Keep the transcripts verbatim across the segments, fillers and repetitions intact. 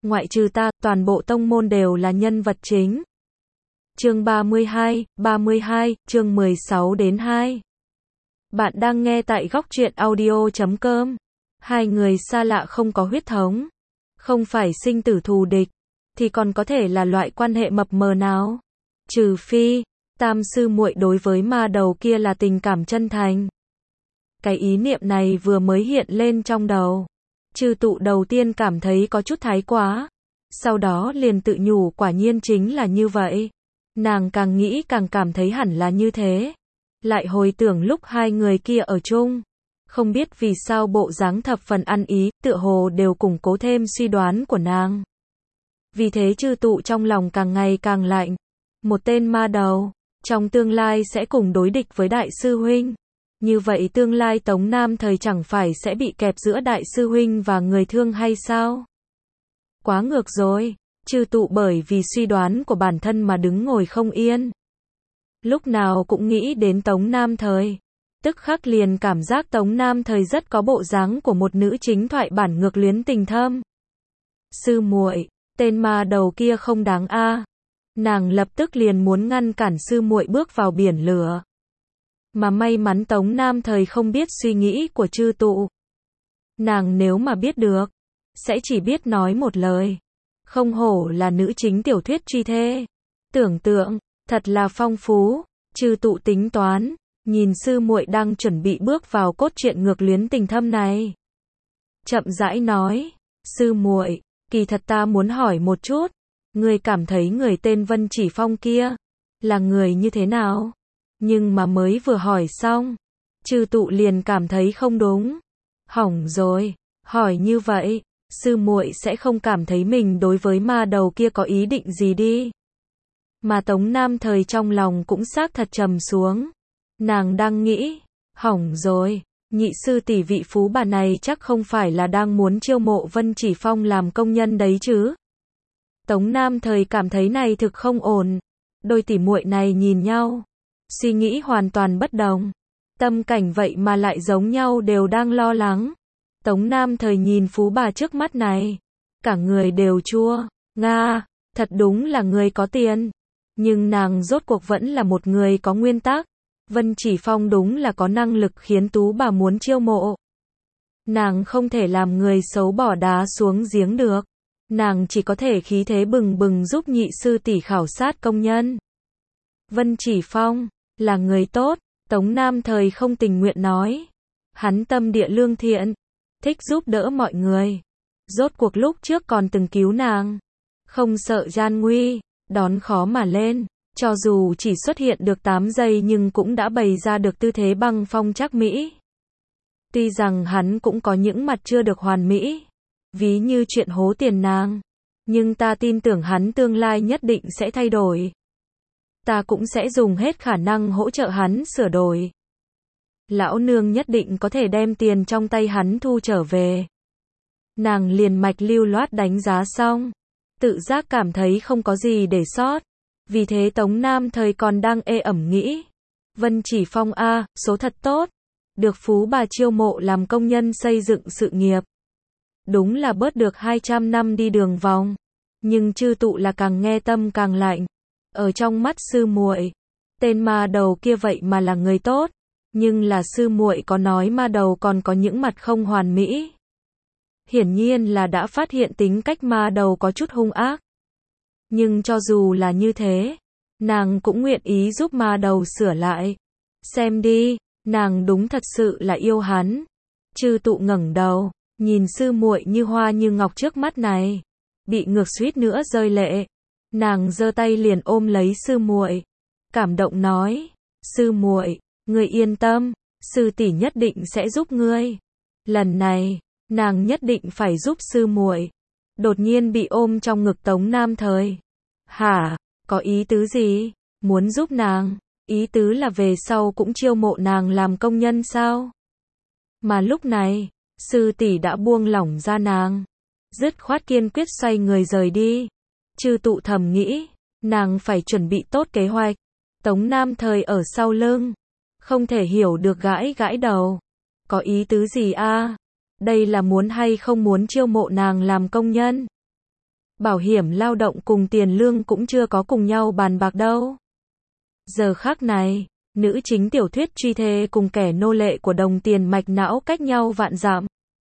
ngoại trừ ta, toàn bộ tông môn đều là nhân vật chính. Chương ba mươi hai, ba mươi hai, chương mười sáu đến hai. Bạn đang nghe tại góc truyện audio chấm com. Hai người xa lạ không có huyết thống, không phải sinh tử thù địch, thì còn có thể là loại quan hệ mập mờ nào? Trừ phi, Tam sư muội đối với ma đầu kia là tình cảm chân thành. Cái ý niệm này vừa mới hiện lên trong đầu. Chư tụ đầu tiên cảm thấy có chút thái quá. Sau đó liền tự nhủ quả nhiên chính là như vậy. Nàng càng nghĩ càng cảm thấy hẳn là như thế. Lại hồi tưởng lúc hai người kia ở chung. Không biết vì sao bộ dáng thập phần ăn ý, tựa hồ đều củng cố thêm suy đoán của nàng. Vì thế chư tụ trong lòng càng ngày càng lạnh. Một tên ma đầu, trong tương lai sẽ cùng đối địch với đại sư huynh. Như vậy tương lai Tống Nam Thời chẳng phải sẽ bị kẹp giữa đại sư huynh và người thương hay sao? Quá ngược rồi, chư tụ bởi vì suy đoán của bản thân mà đứng ngồi không yên. Lúc nào cũng nghĩ đến Tống Nam Thời. Tức khắc liền cảm giác Tống Nam Thời rất có bộ dáng của một nữ chính thoại bản ngược luyến tình thâm. Sư muội, tên ma đầu kia không đáng a. Nàng lập tức liền muốn ngăn cản sư muội bước vào biển lửa. Mà may mắn Tống Nam Thời không biết suy nghĩ của chư tụ. Nàng nếu mà biết được, sẽ chỉ biết nói một lời. Không hổ là nữ chính tiểu thuyết truy thê. Tưởng tượng, thật là phong phú. Chư tụ tính toán, nhìn sư muội đang chuẩn bị bước vào cốt truyện ngược luyến tình thâm này. Chậm rãi nói, sư muội, kỳ thật ta muốn hỏi một chút. Người cảm thấy người tên Vân Chỉ Phong kia, là người như thế nào? Nhưng mà mới vừa hỏi xong, chư tụ liền cảm thấy không đúng. Hỏng rồi, hỏi như vậy, sư muội sẽ không cảm thấy mình đối với ma đầu kia có ý định gì đi. Mà Tống Nam Thời trong lòng cũng xác thật trầm xuống. Nàng đang nghĩ, hỏng rồi, nhị sư tỷ vị phú bà này chắc không phải là đang muốn chiêu mộ Vân Chỉ Phong làm công nhân đấy chứ. Tống Nam Thời cảm thấy này thực không ổn. Đôi tỷ muội này nhìn nhau, suy nghĩ hoàn toàn bất đồng. Tâm cảnh vậy mà lại giống nhau, đều đang lo lắng. Tống Nam Thời nhìn phú bà trước mắt này, cả người đều chua. Nga, thật đúng là người có tiền. Nhưng nàng rốt cuộc vẫn là một người có nguyên tắc. Vân Chỉ Phong đúng là có năng lực khiến tú bà muốn chiêu mộ. Nàng không thể làm người xấu bỏ đá xuống giếng được. Nàng chỉ có thể khí thế bừng bừng giúp nhị sư tỷ khảo sát công nhân. Vân Chỉ Phong là người tốt, Tống Nam Thời không tình nguyện nói. Hắn tâm địa lương thiện, thích giúp đỡ mọi người. Rốt cuộc lúc trước còn từng cứu nàng, không sợ gian nguy, đón khó mà lên. Cho dù chỉ xuất hiện được tám giây nhưng cũng đã bày ra được tư thế băng phong trắc mỹ. Tuy rằng hắn cũng có những mặt chưa được hoàn mỹ, ví như chuyện hố tiền nàng, nhưng ta tin tưởng hắn tương lai nhất định sẽ thay đổi. Ta cũng sẽ dùng hết khả năng hỗ trợ hắn sửa đổi. Lão nương nhất định có thể đem tiền trong tay hắn thu trở về. Nàng liền mạch lưu loát đánh giá xong, tự giác cảm thấy không có gì để sót. Vì thế Tống Nam Thời còn đang ê ẩm nghĩ. Vân Chỉ Phong a, số thật tốt. Được phú bà chiêu mộ làm công nhân xây dựng sự nghiệp. Đúng là bớt được hai trăm năm đi đường vòng. Nhưng chư tụ là càng nghe tâm càng lạnh. Ở trong mắt sư muội, tên ma đầu kia vậy mà là người tốt. Nhưng là sư muội có nói ma đầu còn có những mặt không hoàn mỹ. Hiển nhiên là đã phát hiện tính cách ma đầu có chút hung ác. Nhưng cho dù là như thế, nàng cũng nguyện ý giúp ma đầu sửa lại. Xem đi, nàng đúng thật sự là yêu hắn. Chư tụ ngẩng đầu, nhìn sư muội như hoa như ngọc trước mắt này, bị ngược suýt nữa rơi lệ. Nàng giơ tay liền ôm lấy sư muội, cảm động nói: "Sư muội, ngươi yên tâm, sư tỷ nhất định sẽ giúp ngươi. Lần này, nàng nhất định phải giúp sư muội." Đột nhiên bị ôm trong ngực Tống Nam Thời. "Hả? Có ý tứ gì? Muốn giúp nàng? Ý tứ là về sau cũng chiêu mộ nàng làm công nhân sao?" Mà lúc này, sư tỷ đã buông lỏng ra nàng, dứt khoát kiên quyết xoay người rời đi. Chư tụ thầm nghĩ, nàng phải chuẩn bị tốt kế hoạch. Tống Nam Thời ở sau lưng, không thể hiểu được gãi gãi đầu. Có ý tứ gì a? Đây là muốn hay không muốn chiêu mộ nàng làm công nhân? Bảo hiểm lao động cùng tiền lương cũng chưa có cùng nhau bàn bạc đâu. Giờ khắc này, nữ chính tiểu thuyết truy thê cùng kẻ nô lệ của đồng tiền mạch não cách nhau vạn dặm.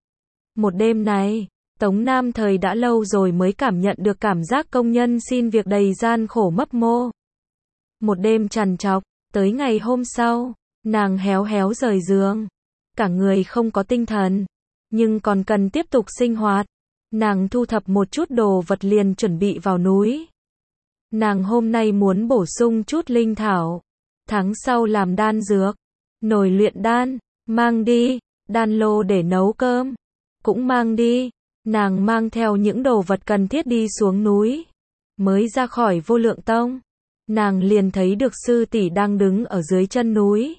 Một đêm này, Tống Nam Thời đã lâu rồi mới cảm nhận được cảm giác công nhân xin việc đầy gian khổ mấp mô. Một đêm trằn trọc, tới ngày hôm sau, nàng héo héo rời giường. Cả người không có tinh thần, nhưng còn cần tiếp tục sinh hoạt. Nàng thu thập một chút đồ vật liền chuẩn bị vào núi. Nàng hôm nay muốn bổ sung chút linh thảo. Tháng sau làm đan dược, nồi luyện đan, mang đi, đan lô để nấu cơm, cũng mang đi. Nàng mang theo những đồ vật cần thiết đi xuống núi. Mới ra khỏi Vô Lượng Tông, nàng liền thấy được sư tỷ đang đứng ở dưới chân núi.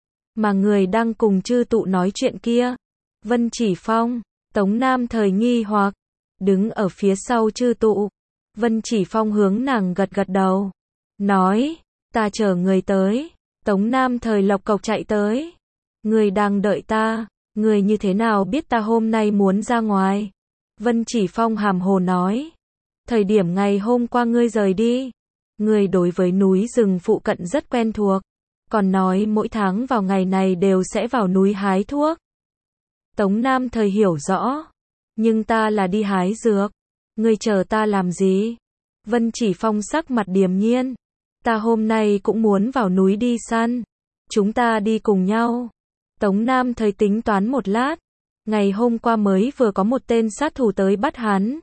Mà người đang cùng chư tụ nói chuyện kia, Vân Chỉ Phong. Tống Nam Thời nghi hoặc, đứng ở phía sau chư tụ. Vân Chỉ Phong hướng nàng gật gật đầu, nói, ta chờ người tới. Tống Nam Thời lộc cộc chạy tới. Người đang đợi ta, người như thế nào biết ta hôm nay muốn ra ngoài? Vân Chỉ Phong hàm hồ nói, thời điểm ngày hôm qua ngươi rời đi, ngươi đối với núi rừng phụ cận rất quen thuộc, còn nói mỗi tháng vào ngày này đều sẽ vào núi hái thuốc. Tống Nam Thời hiểu rõ, nhưng ta là đi hái dược, ngươi chờ ta làm gì? Vân Chỉ Phong sắc mặt điềm nhiên, ta hôm nay cũng muốn vào núi đi săn, chúng ta đi cùng nhau. Tống Nam Thời tính toán một lát, ngày hôm qua mới vừa có một tên sát thủ tới bắt hắn.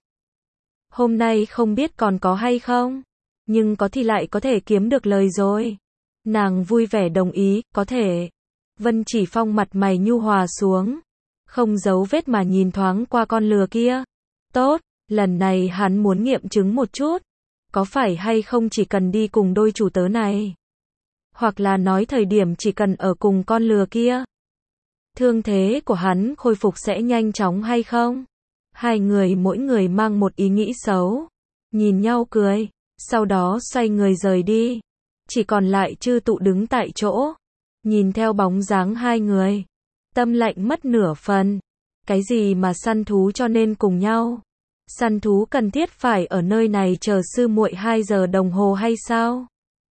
Hôm nay không biết còn có hay không, nhưng có thì lại có thể kiếm được lời rồi. Nàng vui vẻ đồng ý, có thể. Vân Chỉ Phong mặt mày nhu hòa xuống, không giấu vết mà nhìn thoáng qua con lừa kia. Tốt, lần này hắn muốn nghiệm chứng một chút, có phải hay không chỉ cần đi cùng đôi chủ tớ này, hoặc là nói thời điểm chỉ cần ở cùng con lừa kia, thương thế của hắn khôi phục sẽ nhanh chóng hay không? Hai người mỗi người mang một ý nghĩ xấu, nhìn nhau cười, sau đó xoay người rời đi. Chỉ còn lại chư tụ đứng tại chỗ, nhìn theo bóng dáng hai người, tâm lạnh mất nửa phần. Cái gì mà săn thú cho nên cùng nhau? Săn thú cần thiết phải ở nơi này chờ sư muội hai giờ đồng hồ hay sao?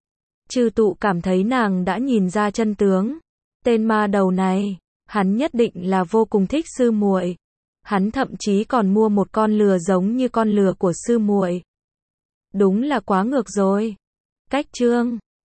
Chư tụ cảm thấy nàng đã nhìn ra chân tướng. Tên ma đầu này, hắn nhất định là vô cùng thích sư muội. Hắn thậm chí còn mua một con lừa giống như con lừa của sư muội. Đúng là quá ngược rồi. Cách chương